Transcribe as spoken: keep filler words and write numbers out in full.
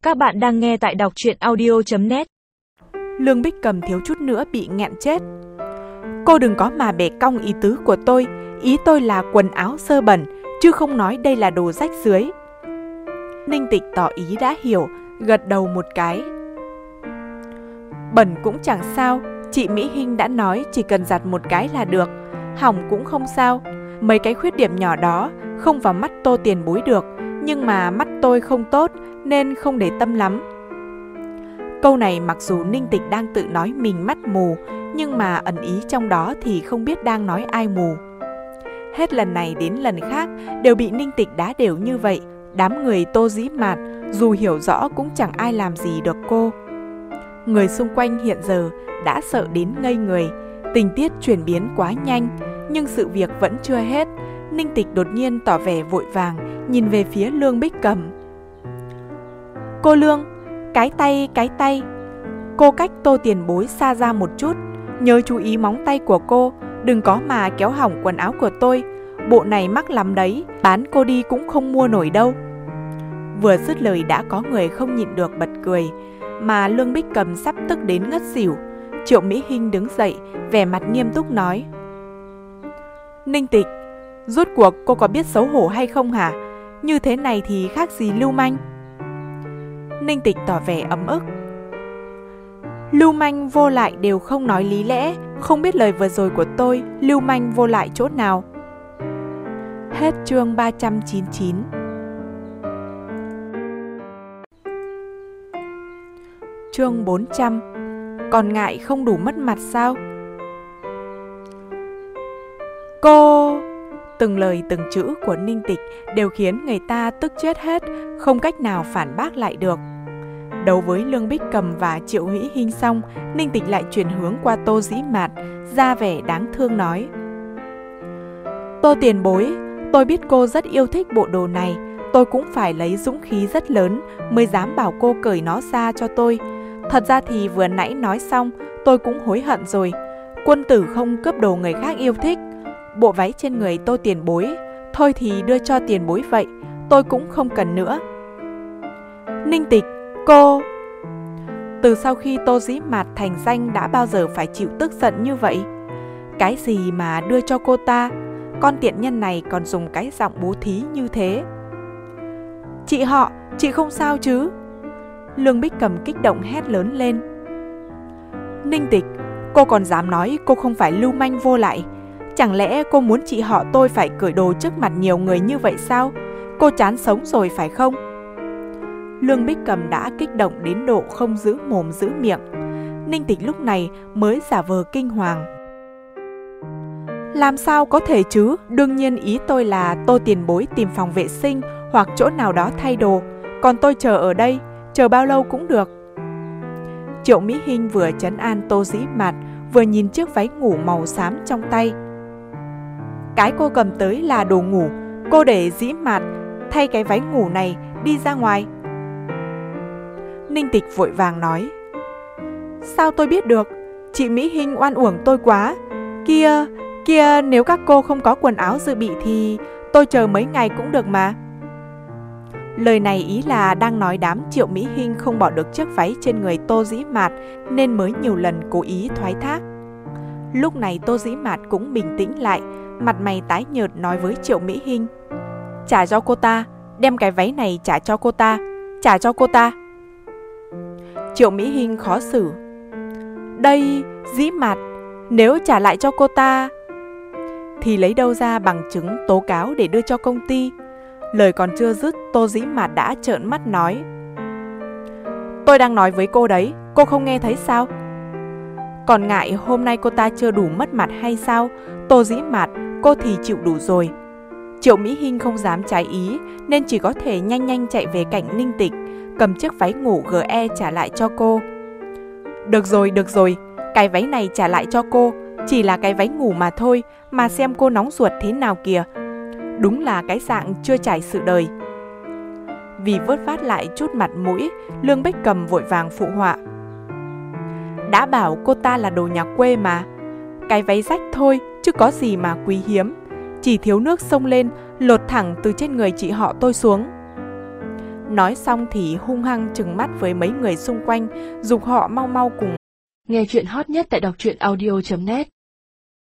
Các bạn đang nghe tại đọc truyện audio chấm net. Lương Bích Cầm thiếu chút nữa bị nghẹn chết. Cô đừng có mà bẻ cong ý tứ của tôi. Ý tôi là quần áo sơ bẩn, chứ không nói đây là đồ rách rưới. Ninh Tịch tỏ ý đã hiểu, gật đầu một cái. Bẩn cũng chẳng sao, chị Mỹ Hinh đã nói chỉ cần giặt một cái là được, hỏng cũng không sao. Mấy cái khuyết điểm nhỏ đó không vào mắt Tô Tiền Bối được, nhưng mà mắt tôi không tốt nên không để tâm lắm. Câu này mặc dù Ninh Tịch đang tự nói mình mắt mù, nhưng mà ẩn ý trong đó thì không biết đang nói ai mù. Hết lần này đến lần khác đều bị Ninh Tịch đá đều như vậy. Đám người Tô Dĩ Mạt dù hiểu rõ cũng chẳng ai làm gì được cô. Người xung quanh hiện giờ đã sợ đến ngây người. Tình tiết chuyển biến quá nhanh, nhưng sự việc vẫn chưa hết. Ninh Tịch đột nhiên tỏ vẻ vội vàng, nhìn về phía Lương Bích Cầm. Cô Lương, cái tay, cái tay. Cô cách Tô Tiền Bối xa ra một chút, nhớ chú ý móng tay của cô, đừng có mà kéo hỏng quần áo của tôi. Bộ này mắc lắm đấy, bán cô đi cũng không mua nổi đâu. Vừa dứt lời đã có người không nhịn được bật cười, mà Lương Bích Cầm sắp tức đến ngất xỉu. Triệu Mỹ Hinh đứng dậy, vẻ mặt nghiêm túc nói: Ninh Tịch, rốt cuộc cô có biết xấu hổ hay không hả? Như thế này thì khác gì lưu manh. Ninh Tịch tỏ vẻ ấm ức. Lưu manh vô lại đều không nói lý lẽ, không biết lời vừa rồi của tôi lưu manh vô lại chỗ nào. Hết chương ba trăm chín mươi chín. Chương bốn trăm. Còn ngại không đủ mất mặt sao? Cô... Từng lời từng chữ của Ninh Tịch đều khiến người ta tức chết hết, không cách nào phản bác lại được. Đấu với Lương Bích Cầm và Triệu Mỹ Hinh xong, Ninh Tịch lại chuyển hướng qua Tô Dĩ Mạt, ra vẻ đáng thương nói: Tô Tiền Bối, tôi biết cô rất yêu thích bộ đồ này, tôi cũng phải lấy dũng khí rất lớn mới dám bảo cô cởi nó ra cho tôi. Thật ra thì vừa nãy nói xong, tôi cũng hối hận rồi. Quân tử không cướp đồ người khác yêu thích. Bộ váy trên người Tô Tiền Bối, thôi thì đưa cho Tiền Bối vậy, tôi cũng không cần nữa. Ninh Tịch, cô... Từ sau khi Tô Dĩ Mạt thành danh đã bao giờ phải chịu tức giận như vậy? Cái gì mà đưa cho cô ta? Con tiện nhân này còn dùng cái giọng bố thí như thế. Chị họ, chị không sao chứ? Lương Bích Cầm kích động hét lớn lên. Ninh Tịch, cô còn dám nói cô không phải lưu manh vô lại? Chẳng lẽ cô muốn chị họ tôi phải cởi đồ trước mặt nhiều người như vậy sao? Cô chán sống rồi phải không? Lương Bích Cầm đã kích động đến độ không giữ mồm giữ miệng. Ninh Tịch lúc này mới giả vờ kinh hoàng. Làm sao có thể chứ? Đương nhiên ý tôi là Tô Tiền Bối tìm phòng vệ sinh hoặc chỗ nào đó thay đồ, còn tôi chờ ở đây, chờ bao lâu cũng được. Triệu Mỹ Hinh vừa trấn an Tô Dĩ Mạt, vừa nhìn chiếc váy ngủ màu xám trong tay. Cái cô cầm tới là đồ ngủ, cô để Dĩ Mạt thay cái váy ngủ này đi ra ngoài. Ninh Tịch vội vàng nói: Sao tôi biết được? Chị Mỹ Hinh oan uổng tôi quá. Kia, kia nếu các cô không có quần áo dự bị thì tôi chờ mấy ngày cũng được mà. Lời này ý là đang nói đám Triệu Mỹ Hinh không bỏ được chiếc váy trên người Tô Dĩ Mạt nên mới nhiều lần cố ý thoái thác. Lúc này Tô Dĩ Mạt cũng bình tĩnh lại, mặt mày tái nhợt nói với Triệu Mỹ Hinh: Trả cho cô ta, đem cái váy này trả cho cô ta, trả cho cô ta. Triệu Mỹ Hinh khó xử: Đây, Dĩ Mạt, nếu trả lại cho cô ta thì lấy đâu ra bằng chứng tố cáo để đưa cho công ty? Lời còn chưa dứt, Tô Dĩ Mạt đã trợn mắt nói: Tôi đang nói với cô đấy, cô không nghe thấy sao? Còn ngại hôm nay cô ta chưa đủ mất mặt hay sao? Tô Dĩ Mạt, cô thì chịu đủ rồi. Triệu Mỹ Hinh không dám trái ý nên chỉ có thể nhanh nhanh chạy về cạnh Ninh Tịch, cầm chiếc váy ngủ giê e trả lại cho cô. Được rồi, được rồi, cái váy này trả lại cho cô, chỉ là cái váy ngủ mà thôi, mà xem cô nóng ruột thế nào kìa. Đúng là cái dạng chưa trải sự đời. Vì vớt vát lại chút mặt mũi, Lương Bích Cầm vội vàng phụ họa: Đã bảo cô ta là đồ nhà quê mà. Cái váy rách thôi, chứ có gì mà quý hiếm. Chỉ thiếu nước xông lên, lột thẳng từ trên người chị họ tôi xuống. Nói xong thì hung hăng trừng mắt với mấy người xung quanh, giục họ mau mau cùng. Nghe chuyện hot nhất tại đọc truyện audio chấm net